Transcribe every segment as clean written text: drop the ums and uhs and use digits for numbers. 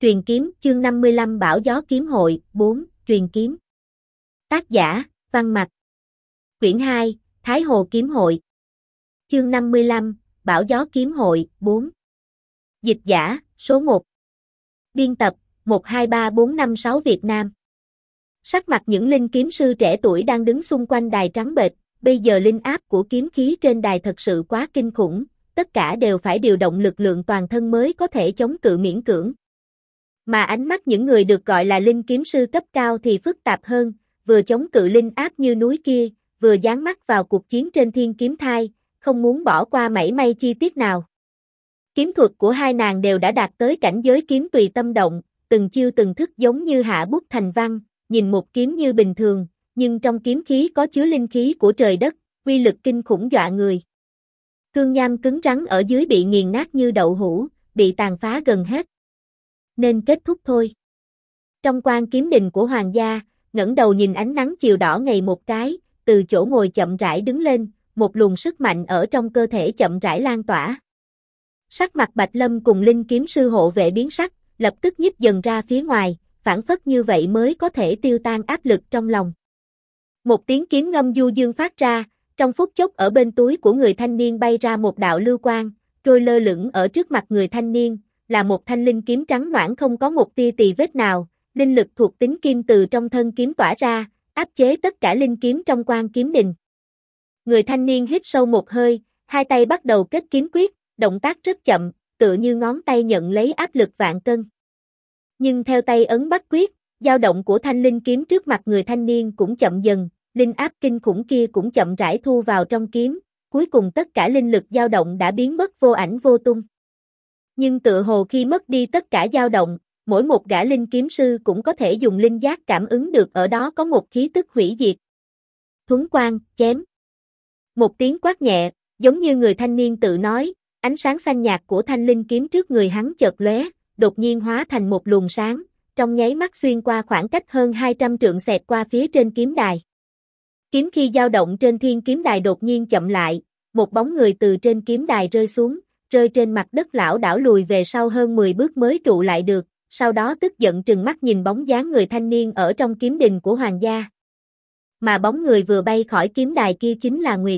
Truyền kiếm, chương 55 Bão gió kiếm hội, 4, truyền kiếm. Tác giả, Văn Mặc. Quyển 2, Thái Hồ kiếm hội. Chương 55, Bão gió kiếm hội, 4. Dịch giả, số 1. Biên tập, 123456 Việt Nam. Sắc mặt những linh kiếm sư trẻ tuổi đang đứng xung quanh đài trắng bệch, bây giờ linh áp của kiếm khí trên đài thật sự quá kinh khủng, tất cả đều phải điều động lực lượng toàn thân mới có thể chống cự miễn cưỡng. Mà ánh mắt những người được gọi là linh kiếm sư cấp cao thì phức tạp hơn, vừa chống cự linh áp như núi kia, vừa dán mắt vào cuộc chiến trên thiên kiếm thai, không muốn bỏ qua mảy may chi tiết nào. Kiếm thuật của hai nàng đều đã đạt tới cảnh giới kiếm tùy tâm động, từng chiêu từng thức giống như hạ bút thành văn, nhìn một kiếm như bình thường, nhưng trong kiếm khí có chứa linh khí của trời đất, uy lực kinh khủng dọa người. Cương nham cứng rắn ở dưới bị nghiền nát như đậu hũ, bị tàn phá gần hết. Nên kết thúc thôi. Trong quan kiếm đình của hoàng gia, ngẩng đầu nhìn ánh nắng chiều đỏ ngày một cái, từ chỗ ngồi chậm rãi đứng lên, một luồng sức mạnh ở trong cơ thể chậm rãi lan tỏa. Sắc mặt Bạch Lâm cùng linh kiếm sư hộ vệ biến sắc, lập tức nhích dần ra phía ngoài, phản phất như vậy mới có thể tiêu tan áp lực trong lòng. Một tiếng kiếm ngâm du dương phát ra, trong phút chốc ở bên túi của người thanh niên bay ra một đạo lưu quang, trôi lơ lửng ở trước mặt người thanh niên, là một thanh linh kiếm trắng nõn không có một tia tì vết nào, linh lực thuộc tính kim từ trong thân kiếm tỏa ra, áp chế tất cả linh kiếm trong quan kiếm đình. Người thanh niên hít sâu một hơi, hai tay bắt đầu kết kiếm quyết, động tác rất chậm, tựa như ngón tay nhận lấy áp lực vạn cân. Nhưng theo tay ấn bắt quyết, dao động của thanh linh kiếm trước mặt người thanh niên cũng chậm dần, linh áp kinh khủng kia cũng chậm rãi thu vào trong kiếm, cuối cùng tất cả linh lực dao động đã biến mất vô ảnh vô tung. Nhưng tựa hồ khi mất đi tất cả dao động, mỗi một gã linh kiếm sư cũng có thể dùng linh giác cảm ứng được ở đó có một khí tức hủy diệt. Thuấn quang, chém. Một tiếng quát nhẹ, giống như người thanh niên tự nói, ánh sáng xanh nhạt của thanh linh kiếm trước người hắn chợt lóe, đột nhiên hóa thành một luồng sáng, trong nháy mắt xuyên qua khoảng cách hơn 200 trượng xẹt qua phía trên kiếm đài. Kiếm khi dao động trên thiên kiếm đài đột nhiên chậm lại, một bóng người từ trên kiếm đài rơi xuống, rơi trên mặt đất lảo đảo lùi về sau hơn 10 bước mới trụ lại được, sau đó tức giận trừng mắt nhìn bóng dáng người thanh niên ở trong kiếm đình của hoàng gia. Mà bóng người vừa bay khỏi kiếm đài kia chính là Nguyệt.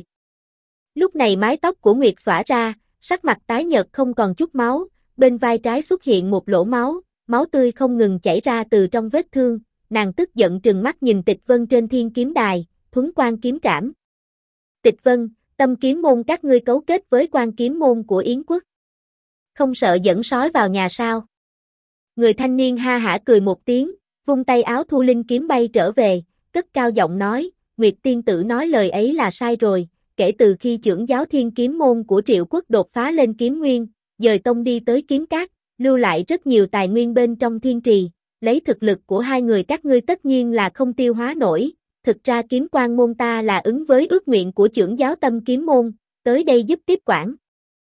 Lúc này mái tóc của Nguyệt xõa ra, sắc mặt tái nhợt không còn chút máu, bên vai trái xuất hiện một lỗ máu, máu tươi không ngừng chảy ra từ trong vết thương, nàng tức giận trừng mắt nhìn Tịch Vân trên thiên kiếm đài, thuấn quang kiếm trảm. Tịch Vân, Tâm kiếm môn các ngươi cấu kết với quan kiếm môn của Yến quốc. Không sợ dẫn sói vào nhà sao? Người thanh niên ha hả cười một tiếng, vung tay áo thu linh kiếm bay trở về, cất cao giọng nói, Nguyệt tiên tử nói lời ấy là sai rồi, kể từ khi trưởng giáo thiên kiếm môn của Triệu quốc đột phá lên kiếm nguyên, dời tông đi tới kiếm cát, lưu lại rất nhiều tài nguyên bên trong thiên trì, lấy thực lực của hai người các ngươi tất nhiên là không tiêu hóa nổi. Thực ra kiếm quan môn ta là ứng với ước nguyện của trưởng giáo Tâm kiếm môn, tới đây giúp tiếp quản.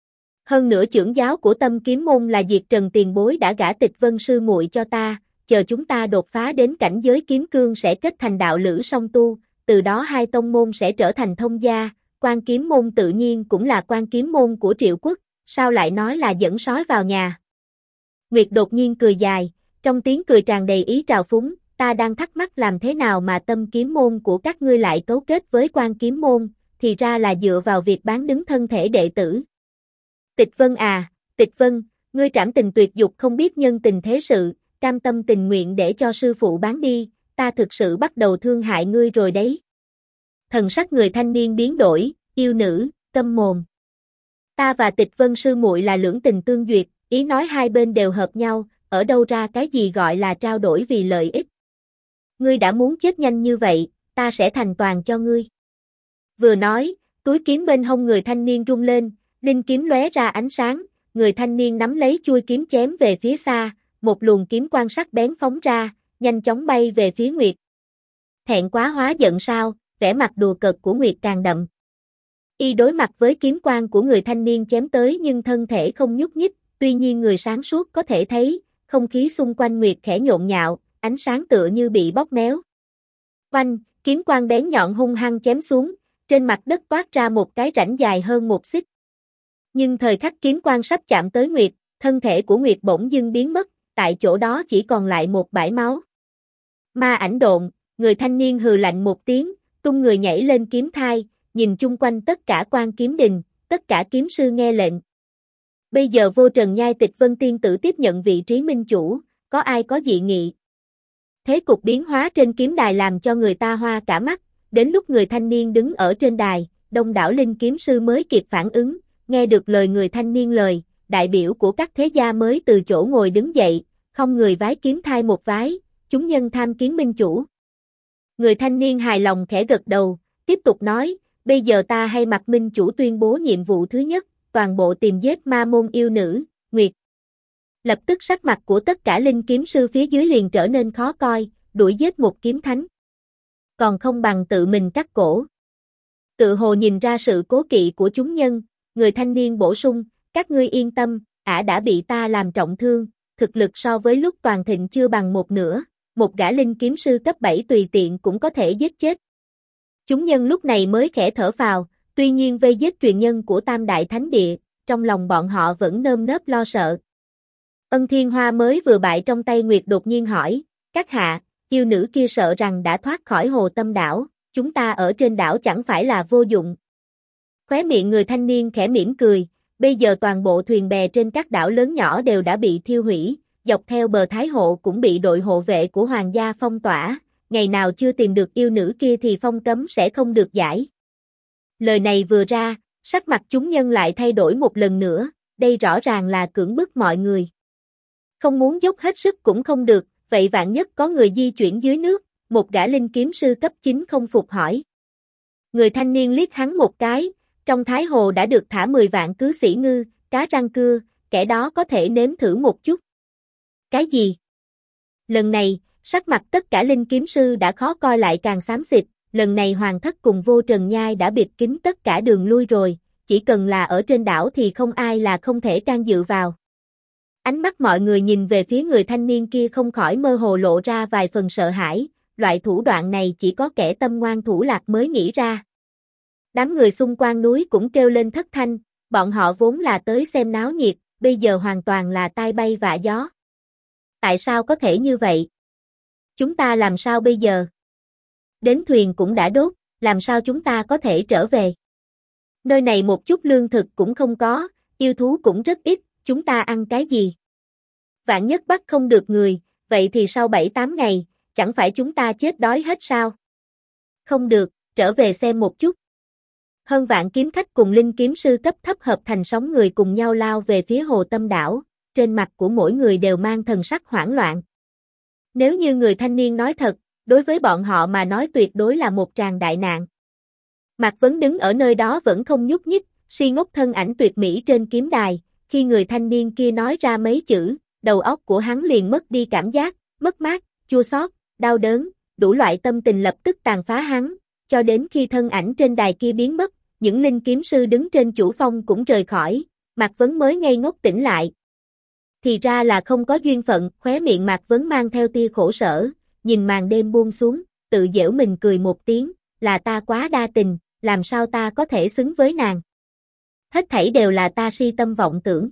Hơn nữa trưởng giáo của Tâm kiếm môn là Diệt Trần tiền bối đã gả Tịch Vân sư muội cho ta, chờ chúng ta đột phá đến cảnh giới kiếm cương sẽ kết thành đạo lữ song tu, từ đó hai tông môn sẽ trở thành thông gia, quan kiếm môn tự nhiên cũng là quan kiếm môn của Triệu quốc, sao lại nói là dẫn sói vào nhà. Nguyệt đột nhiên cười dài, trong tiếng cười tràn đầy ý trào phúng. Ta đang thắc mắc làm thế nào mà Tâm kiếm môn của các ngươi lại cấu kết với quan kiếm môn, thì ra là dựa vào việc bán đứng thân thể đệ tử. Tịch Vân à, Tịch Vân, ngươi trảm tình tuyệt dục không biết nhân tình thế sự, cam tâm tình nguyện để cho sư phụ bán đi, ta thực sự bắt đầu thương hại ngươi rồi đấy. Thần sắc người thanh niên biến đổi, yêu nữ, câm mồm. Ta và Tịch Vân sư muội là lưỡng tình tương duyệt, ý nói hai bên đều hợp nhau, ở đâu ra cái gì gọi là trao đổi vì lợi ích. Ngươi đã muốn chết nhanh như vậy, ta sẽ thành toàn cho ngươi. Vừa nói, túi kiếm bên hông người thanh niên rung lên, linh kiếm lóe ra ánh sáng, người thanh niên nắm lấy chuôi kiếm chém về phía xa, một luồng kiếm quang sắc bén phóng ra, nhanh chóng bay về phía Nguyệt. Thẹn quá hóa giận sao, vẻ mặt đùa cợt của Nguyệt càng đậm. Y đối mặt với kiếm quang của người thanh niên chém tới nhưng thân thể không nhúc nhích, tuy nhiên người sáng suốt có thể thấy, không khí xung quanh Nguyệt khẽ nhộn nhạo. Ánh sáng tựa như bị bóp méo. Oanh, kiếm quang bén nhọn hung hăng chém xuống, trên mặt đất toát ra một cái rãnh dài hơn một xích. Nhưng thời khắc kiếm quang sắp chạm tới Nguyệt, thân thể của Nguyệt bỗng dưng biến mất, tại chỗ đó chỉ còn lại một bãi máu. Ma ảnh độn, người thanh niên hừ lạnh một tiếng, tung người nhảy lên kiếm thai, nhìn chung quanh tất cả quan kiếm đình, tất cả kiếm sư nghe lệnh. Bây giờ vô trần nhai Tịch Vân tiên tử tiếp nhận vị trí minh chủ, có ai có dị nghị? Thế cục biến hóa trên kiếm đài làm cho người ta hoa cả mắt, đến lúc người thanh niên đứng ở trên đài, đông đảo linh kiếm sư mới kịp phản ứng, nghe được lời người thanh niên lời, đại biểu của các thế gia mới từ chỗ ngồi đứng dậy, không người vái kiếm thai một vái, chúng nhân tham kiến minh chủ. Người thanh niên hài lòng khẽ gật đầu, tiếp tục nói, bây giờ ta hay mặt minh chủ tuyên bố nhiệm vụ thứ nhất, toàn bộ tìm giết ma môn yêu nữ, Nguyệt. Lập tức sắc mặt của tất cả linh kiếm sư phía dưới liền trở nên khó coi, đuổi giết một kiếm thánh. Còn không bằng tự mình cắt cổ. Tự hồ nhìn ra sự cố kỵ của chúng nhân, người thanh niên bổ sung, các ngươi yên tâm, ả đã bị ta làm trọng thương, thực lực so với lúc toàn thịnh chưa bằng một nửa, một gã linh kiếm sư cấp 7 tùy tiện cũng có thể giết chết. Chúng nhân lúc này mới khẽ thở phào, tuy nhiên vây giết truyền nhân của Tam Đại Thánh Địa, trong lòng bọn họ vẫn nơm nớp lo sợ. Ân Thiên Hoa mới vừa bại trong tay Nguyệt đột nhiên hỏi, các hạ, yêu nữ kia sợ rằng đã thoát khỏi Hồ Tâm đảo, chúng ta ở trên đảo chẳng phải là vô dụng. Khóe miệng người thanh niên khẽ mỉm cười, bây giờ toàn bộ thuyền bè trên các đảo lớn nhỏ đều đã bị thiêu hủy, dọc theo bờ Thái Hộ cũng bị đội hộ vệ của hoàng gia phong tỏa, ngày nào chưa tìm được yêu nữ kia thì phong cấm sẽ không được giải. Lời này vừa ra, sắc mặt chúng nhân lại thay đổi một lần nữa, đây rõ ràng là cưỡng bức mọi người. Không muốn dốc hết sức cũng không được, vậy vạn nhất có người di chuyển dưới nước, một gã linh kiếm sư cấp 9 không phục hỏi. Người thanh niên liếc hắn một cái, trong Thái Hồ đã được thả 10 vạn cứ sĩ ngư, cá răng cưa, kẻ đó có thể nếm thử một chút. Cái gì? Lần này, sắc mặt tất cả linh kiếm sư đã khó coi lại càng xám xịt, lần này Hoàng Thất cùng Vô Trần Nhai đã bịt kín tất cả đường lui rồi, chỉ cần là ở trên đảo thì không ai là không thể can dự vào. Ánh mắt mọi người nhìn về phía người thanh niên kia không khỏi mơ hồ lộ ra vài phần sợ hãi, loại thủ đoạn này chỉ có kẻ tâm ngoan thủ lạc mới nghĩ ra. Đám người xung quanh núi cũng kêu lên thất thanh, bọn họ vốn là tới xem náo nhiệt, bây giờ hoàn toàn là tai bay vạ gió. Tại sao có thể như vậy? Chúng ta làm sao bây giờ? Đến thuyền cũng đã đốt, làm sao chúng ta có thể trở về? Nơi này một chút lương thực cũng không có, yêu thú cũng rất ít, chúng ta ăn cái gì? Vạn nhất bắt không được người, vậy thì sau 7-8 ngày, chẳng phải chúng ta chết đói hết sao? Không được, trở về xem một chút. Hơn vạn kiếm khách cùng linh kiếm sư cấp thấp hợp thành sóng người cùng nhau lao về phía Hồ Tâm đảo, trên mặt của mỗi người đều mang thần sắc hoảng loạn. Nếu như người thanh niên nói thật, đối với bọn họ mà nói tuyệt đối là một tràng đại nạn. Mạc Vấn đứng ở nơi đó vẫn không nhúc nhích, si ngốc thân ảnh tuyệt mỹ trên kiếm đài, khi người thanh niên kia nói ra mấy chữ, đầu óc của hắn liền mất đi cảm giác, mất mát, chua xót, đau đớn, đủ loại tâm tình lập tức tàn phá hắn, cho đến khi thân ảnh trên đài kia biến mất, những linh kiếm sư đứng trên chủ phong cũng rời khỏi, Mạc Vấn mới ngây ngốc tỉnh lại. Thì ra là không có duyên phận, khóe miệng Mạc Vấn mang theo tia khổ sở, nhìn màn đêm buông xuống, tự giễu mình cười một tiếng, là ta quá đa tình, làm sao ta có thể xứng với nàng. Hết thảy đều là ta si tâm vọng tưởng.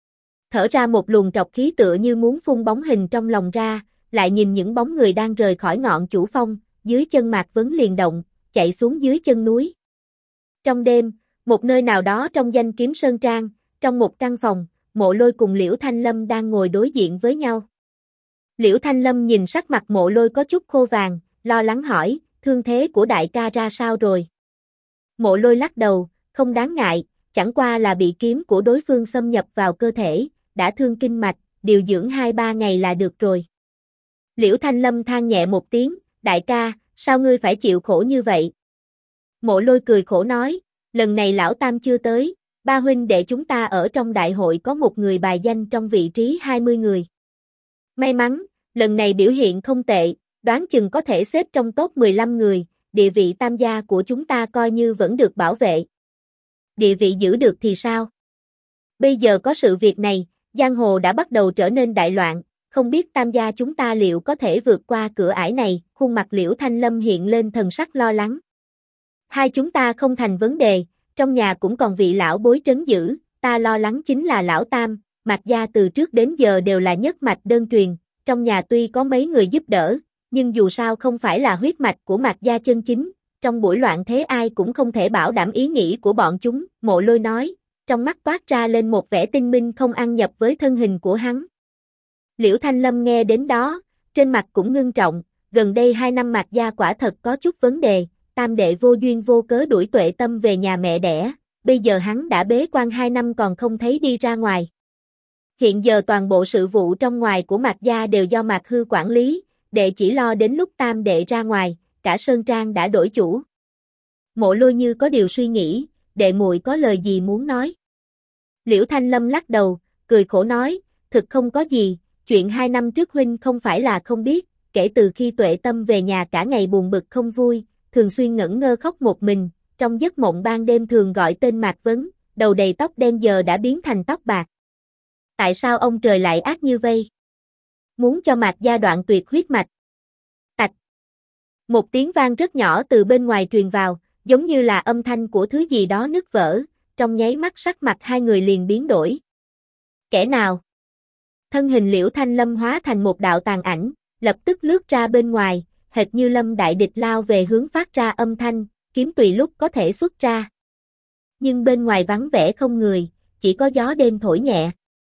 Thở ra một luồng trọc khí tựa như muốn phun bóng hình trong lòng ra, lại nhìn những bóng người đang rời khỏi ngọn chủ phong, dưới chân Mạc Vấn liền động, chạy xuống dưới chân núi. Trong đêm, một nơi nào đó trong Danh Kiếm Sơn Trang, trong một căn phòng, Mộ Lôi cùng Liễu Thanh Lâm đang ngồi đối diện với nhau. Liễu Thanh Lâm nhìn sắc mặt Mộ Lôi có chút khô vàng, lo lắng hỏi, thương thế của đại ca ra sao rồi? Mộ Lôi lắc đầu, không đáng ngại, chẳng qua là bị kiếm của đối phương xâm nhập vào cơ thể, đã thương kinh mạch, điều dưỡng 2-3 ngày là được rồi. Liễu Thanh Lâm than nhẹ một tiếng, đại ca, sao ngươi phải chịu khổ như vậy? Mộ Lôi cười khổ nói, lần này lão tam chưa tới, ba huynh đệ chúng ta ở trong đại hội có một người bài danh trong vị trí 20 người. May mắn, lần này biểu hiện không tệ, đoán chừng có thể xếp trong top 15 người, địa vị tam gia của chúng ta coi như vẫn được bảo vệ. Địa vị giữ được thì sao? Bây giờ có sự việc này, giang hồ đã bắt đầu trở nên đại loạn, không biết tam gia chúng ta liệu có thể vượt qua cửa ải này, khuôn mặt Liễu Thanh Lâm hiện lên thần sắc lo lắng. Hai chúng ta không thành vấn đề, trong nhà cũng còn vị lão bối trấn giữ, ta lo lắng chính là lão tam, Mạc gia từ trước đến giờ đều là nhất mạch đơn truyền, trong nhà tuy có mấy người giúp đỡ, nhưng dù sao không phải là huyết mạch của Mạc gia chân chính, trong buổi loạn thế ai cũng không thể bảo đảm ý nghĩ của bọn chúng, Mộ Lôi nói, trong mắt toát ra lên một vẻ tinh minh không ăn nhập với thân hình của hắn. Liễu Thanh Lâm nghe đến đó, trên mặt cũng ngưng trọng, gần đây 2 năm Mạc gia quả thật có chút vấn đề, tam đệ vô duyên vô cớ đuổi Tuệ Tâm về nhà mẹ đẻ, bây giờ hắn đã bế quan 2 năm còn không thấy đi ra ngoài. Hiện giờ toàn bộ sự vụ trong ngoài của Mạc gia đều do Mạc Hư quản lý, đệ chỉ lo đến lúc tam đệ ra ngoài, cả sơn trang đã đổi chủ. Mộ Lôi như có điều suy nghĩ, đệ muội có lời gì muốn nói? Liễu Thanh Lâm lắc đầu, cười khổ nói, thực không có gì, chuyện 2 năm trước huynh không phải là không biết, kể từ khi Tuệ Tâm về nhà cả ngày buồn bực không vui, thường xuyên ngẩn ngơ khóc một mình, trong giấc mộng ban đêm thường gọi tên Mạc Vấn, đầu đầy tóc đen giờ đã biến thành tóc bạc. Tại sao ông trời lại ác như vây? Muốn cho Mạc gia đoạn tuyệt huyết mạch. Tạch. Một tiếng vang rất nhỏ từ bên ngoài truyền vào, giống như là âm thanh của thứ gì đó nứt vỡ, trong nháy mắt sắc mặt hai người liền biến đổi. Kẻ nào? Thân hình Liễu Thanh Lâm hóa thành một đạo tàn ảnh, lập tức lướt ra bên ngoài, hệt như lâm đại địch lao về hướng phát ra âm thanh, kiếm tùy lúc có thể xuất ra. Nhưng bên ngoài vắng vẻ không người, chỉ có gió đêm thổi nhẹ.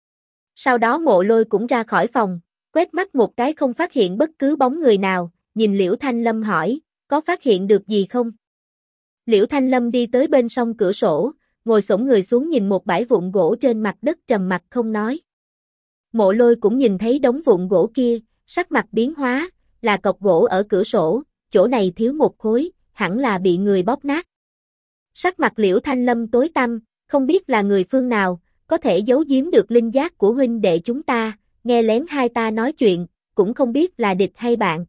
Sau đó Mộ Lôi cũng ra khỏi phòng, quét mắt một cái không phát hiện bất cứ bóng người nào, nhìn Liễu Thanh Lâm hỏi, có phát hiện được gì không? Liễu Thanh Lâm đi tới bên song cửa sổ, ngồi xổm người xuống nhìn một bãi vụn gỗ trên mặt đất trầm mặc không nói. Mộ Lôi cũng nhìn thấy đống vụn gỗ kia, sắc mặt biến hóa, là cọc gỗ ở cửa sổ, chỗ này thiếu một khối, hẳn là bị người bóp nát. Sắc mặt Liễu Thanh Lâm tối tăm, không biết là người phương nào, có thể giấu giếm được linh giác của huynh đệ chúng ta, nghe lén hai ta nói chuyện, cũng không biết là địch hay bạn.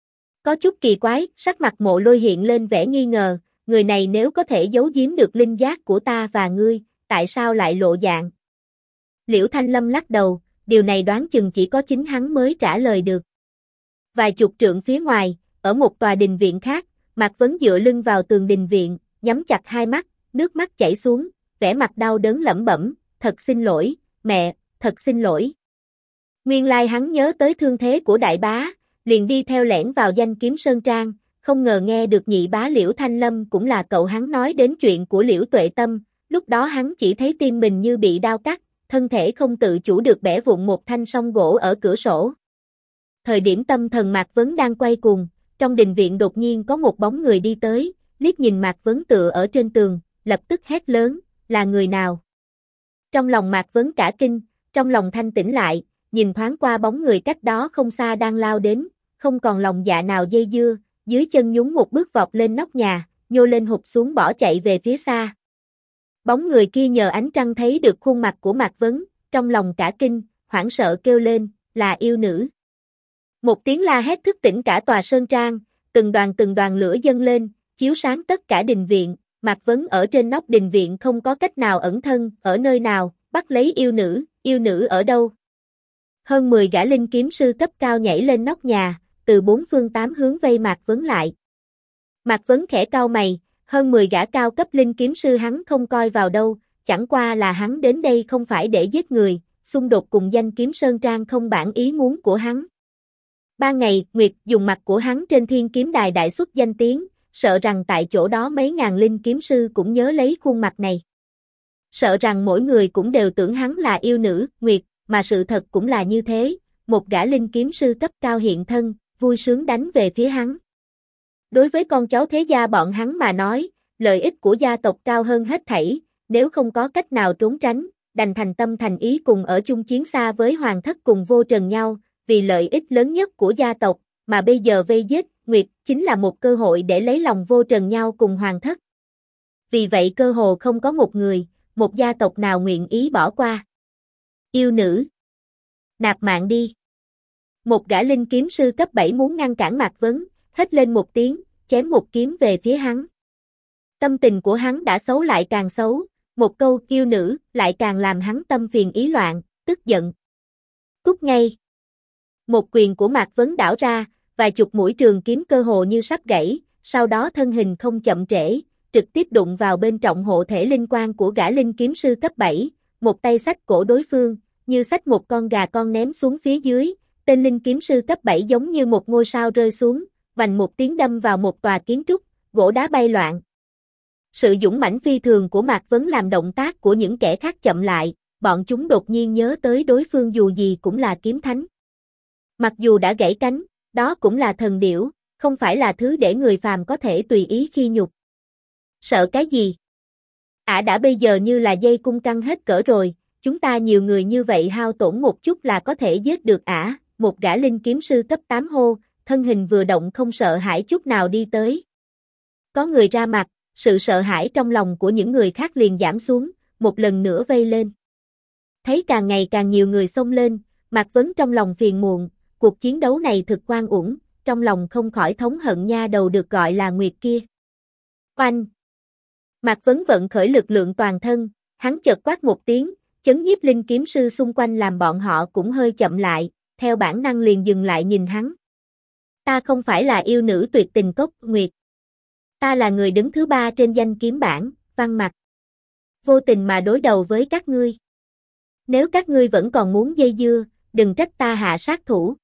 Có chút kỳ quái, sắc mặt Mộ Lôi hiện lên vẻ nghi ngờ, người này nếu có thể giấu giếm được linh giác của ta và ngươi, tại sao lại lộ dạng? Liễu Thanh Lâm lắc đầu, điều này đoán chừng chỉ có chính hắn mới trả lời được. Vài chục trượng phía ngoài, ở một tòa đình viện khác, Mạc Vấn dựa lưng vào tường đình viện, nhắm chặt hai mắt, nước mắt chảy xuống, vẻ mặt đau đớn lẩm bẩm, thật xin lỗi, mẹ, thật xin lỗi. Nguyên lai hắn nhớ tới thương thế của đại bá, liền đi theo lẻn vào Danh Kiếm Sơn Trang, không ngờ nghe được nhị bá Liễu Thanh Lâm cũng là cậu hắn nói đến chuyện của Liễu Tuệ Tâm, lúc đó hắn chỉ thấy tim mình như bị đao cắt, thân thể không tự chủ được bẻ vụn một thanh song gỗ ở cửa sổ. Thời điểm tâm thần Mạc Vấn đang quay cuồng, trong đình viện đột nhiên có một bóng người đi tới, liếc nhìn Mạc Vấn tựa ở trên tường, lập tức hét lớn, là người nào? Trong lòng Mạc Vấn cả kinh, trong lòng thanh tĩnh lại, nhìn thoáng qua bóng người cách đó không xa đang lao đến, không còn lòng dạ nào dây dưa, dưới chân nhún một bước vọt lên nóc nhà, nhô lên hụt xuống bỏ chạy về phía xa. Bóng người kia nhờ ánh trăng thấy được khuôn mặt của Mạc Vấn, trong lòng cả kinh, hoảng sợ kêu lên, là yêu nữ. Một tiếng la hét thức tỉnh cả tòa sơn trang, từng đoàn lửa dâng lên, chiếu sáng tất cả đình viện, Mạc Vấn ở trên nóc đình viện không có cách nào ẩn thân, ở nơi nào, bắt lấy yêu nữ ở đâu? Hơn 10 gã linh kiếm sư cấp cao nhảy lên nóc nhà, từ 4 phương 8 hướng vây Mạc Vấn lại. Mạc Vấn khẽ cau mày, hơn 10 gã cao cấp linh kiếm sư hắn không coi vào đâu, chẳng qua là hắn đến đây không phải để giết người, xung đột cùng Danh Kiếm Sơn Trang không bản ý muốn của hắn. Ban ngày, Nguyệt dùng mặt của hắn trên Thiên Kiếm Đài đại xuất danh tiếng, sợ rằng tại chỗ đó mấy ngàn linh kiếm sư cũng nhớ lấy khuôn mặt này. Sợ rằng mỗi người cũng đều tưởng hắn là yêu nữ, Nguyệt, mà sự thật cũng là như thế, một gã linh kiếm sư cấp cao hiện thân, vui sướng đánh về phía hắn. Đối với con cháu thế gia bọn hắn mà nói, lợi ích của gia tộc cao hơn hết thảy, nếu không có cách nào trốn tránh, đành thành tâm thành ý cùng ở chung chiến xa với hoàng thất cùng Vô Trần nhau, vì lợi ích lớn nhất của gia tộc, mà bây giờ vây giết Nguyệt chính là một cơ hội để lấy lòng Vô Trần nhau cùng hoàng thất. Vì vậy cơ hồ không có một người, một gia tộc nào nguyện ý bỏ qua. Yêu nữ, nạp mạng đi. Một gã linh kiếm sư cấp 7 muốn ngăn cản Mạc Vấn, hét lên một tiếng, chém một kiếm về phía hắn. Tâm tình của hắn đã xấu lại càng xấu, một câu yêu nữ lại càng làm hắn tâm phiền ý loạn, tức giận. Cút ngay. Một quyền của Mạc Vấn đảo ra, vài chục mũi trường kiếm cơ hồ như sắp gãy, sau đó thân hình không chậm trễ, trực tiếp đụng vào bên trọng hộ thể linh quan của gã linh kiếm sư cấp 7, một tay xách cổ đối phương, như xách một con gà con ném xuống phía dưới, tên linh kiếm sư cấp 7 giống như một ngôi sao rơi xuống, vành một tiếng đâm vào một tòa kiến trúc, gỗ đá bay loạn. Sự dũng mãnh phi thường của Mạc Vấn làm động tác của những kẻ khác chậm lại, bọn chúng đột nhiên nhớ tới đối phương dù gì cũng là kiếm thánh. Mặc dù đã gãy cánh, đó cũng là thần điểu, không phải là thứ để người phàm có thể tùy ý khi nhục. Sợ cái gì? Ả đã bây giờ như là dây cung căng hết cỡ rồi, chúng ta nhiều người như vậy hao tổn một chút là có thể giết được ả, một gã linh kiếm sư cấp 8 hô, thân hình vừa động không sợ hãi chút nào đi tới. Có người ra mặt, sự sợ hãi trong lòng của những người khác liền giảm xuống, một lần nữa vây lên. Thấy càng ngày càng nhiều người xông lên, Mạc Vấn trong lòng phiền muộn, cuộc chiến đấu này thực oan uổng, trong lòng không khỏi thống hận nha đầu được gọi là Nguyệt kia. Oanh! Mạc Vấn vận khởi lực lượng toàn thân, hắn chợt quát một tiếng, chấn nhiếp linh kiếm sư xung quanh làm bọn họ cũng hơi chậm lại, theo bản năng liền dừng lại nhìn hắn. Ta không phải là yêu nữ tuyệt tình cốc Nguyệt. Ta là người đứng thứ 3 trên danh kiếm bảng, Văn Mặc. Vô tình mà đối đầu với các ngươi. Nếu các ngươi vẫn còn muốn dây dưa, đừng trách ta hạ sát thủ.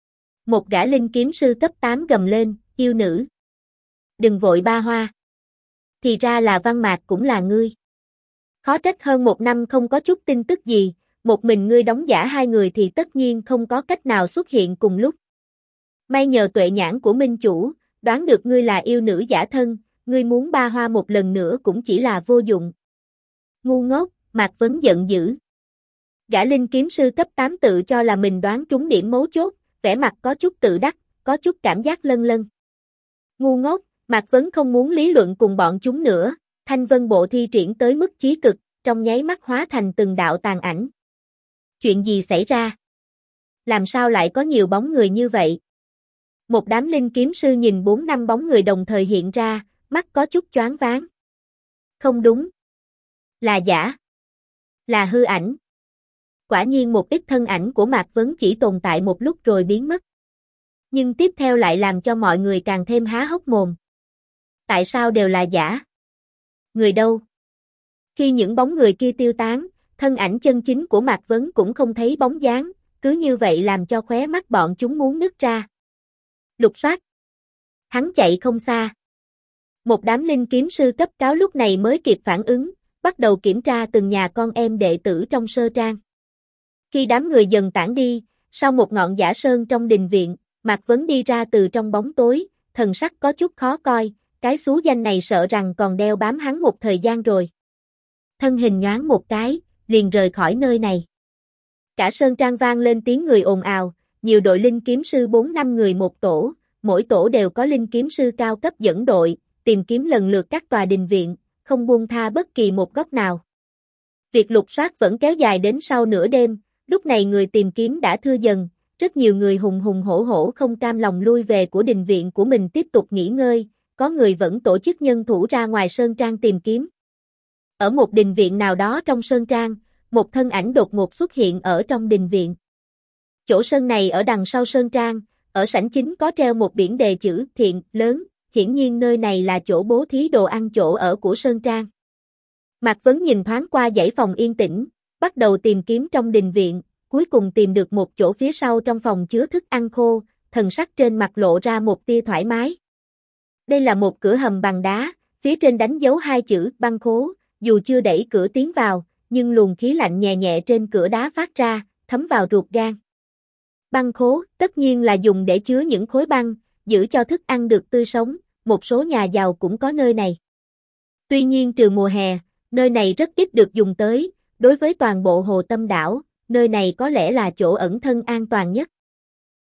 Một gã linh kiếm sư cấp 8 gầm lên, yêu nữ. Đừng vội ba hoa. Thì ra là Văn Mạc cũng là ngươi. Khó trách hơn 1 năm không có chút tin tức gì, một mình ngươi đóng giả 2 người thì tất nhiên không có cách nào xuất hiện cùng lúc. May nhờ tuệ nhãn của minh chủ, đoán được ngươi là yêu nữ giả thân, ngươi muốn ba hoa một lần nữa cũng chỉ là vô dụng. Ngu ngốc, Mạc Vấn giận dữ. Gã linh kiếm sư cấp 8 tự cho là mình đoán trúng điểm mấu chốt, vẻ mặt có chút tự đắc, có chút cảm giác lân lân. Ngu ngốc, Mạc Vấn không muốn lý luận cùng bọn chúng nữa, thanh vân bộ thi triển tới mức chí cực, trong nháy mắt hóa thành từng đạo tàn ảnh. Chuyện gì xảy ra? Làm sao lại có nhiều bóng người như vậy? Một đám linh kiếm sư nhìn 4-5 bóng người đồng thời hiện ra, mắt có chút choáng váng. Không đúng. Là giả. Là hư ảnh. Quả nhiên một ít thân ảnh của Mạc Vấn chỉ tồn tại một lúc rồi biến mất. Nhưng tiếp theo lại làm cho mọi người càng thêm há hốc mồm. Tại sao đều là giả? Người đâu? Khi những bóng người kia tiêu tán, thân ảnh chân chính của Mạc Vấn cũng không thấy bóng dáng, cứ như vậy làm cho khóe mắt bọn chúng muốn nứt ra. Lục soát. Hắn chạy không xa. Một đám linh kiếm sư cấp cao lúc này mới kịp phản ứng, bắt đầu kiểm tra từng nhà con em đệ tử trong sơ trang. Khi đám người dần tản đi, sau một ngọn giả sơn trong đình viện, Mạc Vấn đi ra từ trong bóng tối, thần sắc có chút khó coi, cái xú danh này sợ rằng còn đeo bám hắn một thời gian rồi. Thân hình nhoáng một cái, liền rời khỏi nơi này. Cả sơn trang vang lên tiếng người ồn ào, nhiều đội linh kiếm sư 4-5 người một tổ, mỗi tổ đều có linh kiếm sư cao cấp dẫn đội, tìm kiếm lần lượt các tòa đình viện, không buông tha bất kỳ một góc nào. Việc lục soát vẫn kéo dài đến sau nửa đêm, lúc này người tìm kiếm đã thưa dần, rất nhiều người hùng hùng hổ hổ không cam lòng lui về của đình viện của mình tiếp tục nghỉ ngơi, có người vẫn tổ chức nhân thủ ra ngoài sơn trang tìm kiếm. Ở một đình viện nào đó trong sơn trang, một thân ảnh đột ngột xuất hiện ở trong đình viện. Chỗ sân này ở đằng sau sơn trang, ở sảnh chính có treo một biển đề chữ thiện lớn, hiển nhiên nơi này là chỗ bố thí đồ ăn chỗ ở của sơn trang. Mạc Vấn nhìn thoáng qua dãy phòng yên tĩnh, bắt đầu tìm kiếm trong đình viện, cuối cùng tìm được một chỗ phía sau trong phòng chứa thức ăn khô, thần sắc trên mặt lộ ra một tia thoải mái. Đây là một cửa hầm bằng đá, phía trên đánh dấu 2 chữ băng khố, dù chưa đẩy cửa tiến vào, nhưng luồng khí lạnh nhẹ nhẹ trên cửa đá phát ra, thấm vào ruột gan. Băng khố, tất nhiên là dùng để chứa những khối băng, giữ cho thức ăn được tươi sống, một số nhà giàu cũng có nơi này. Tuy nhiên trừ mùa hè, nơi này rất ít được dùng tới, đối với toàn bộ Hồ Tâm đảo, nơi này có lẽ là chỗ ẩn thân an toàn nhất.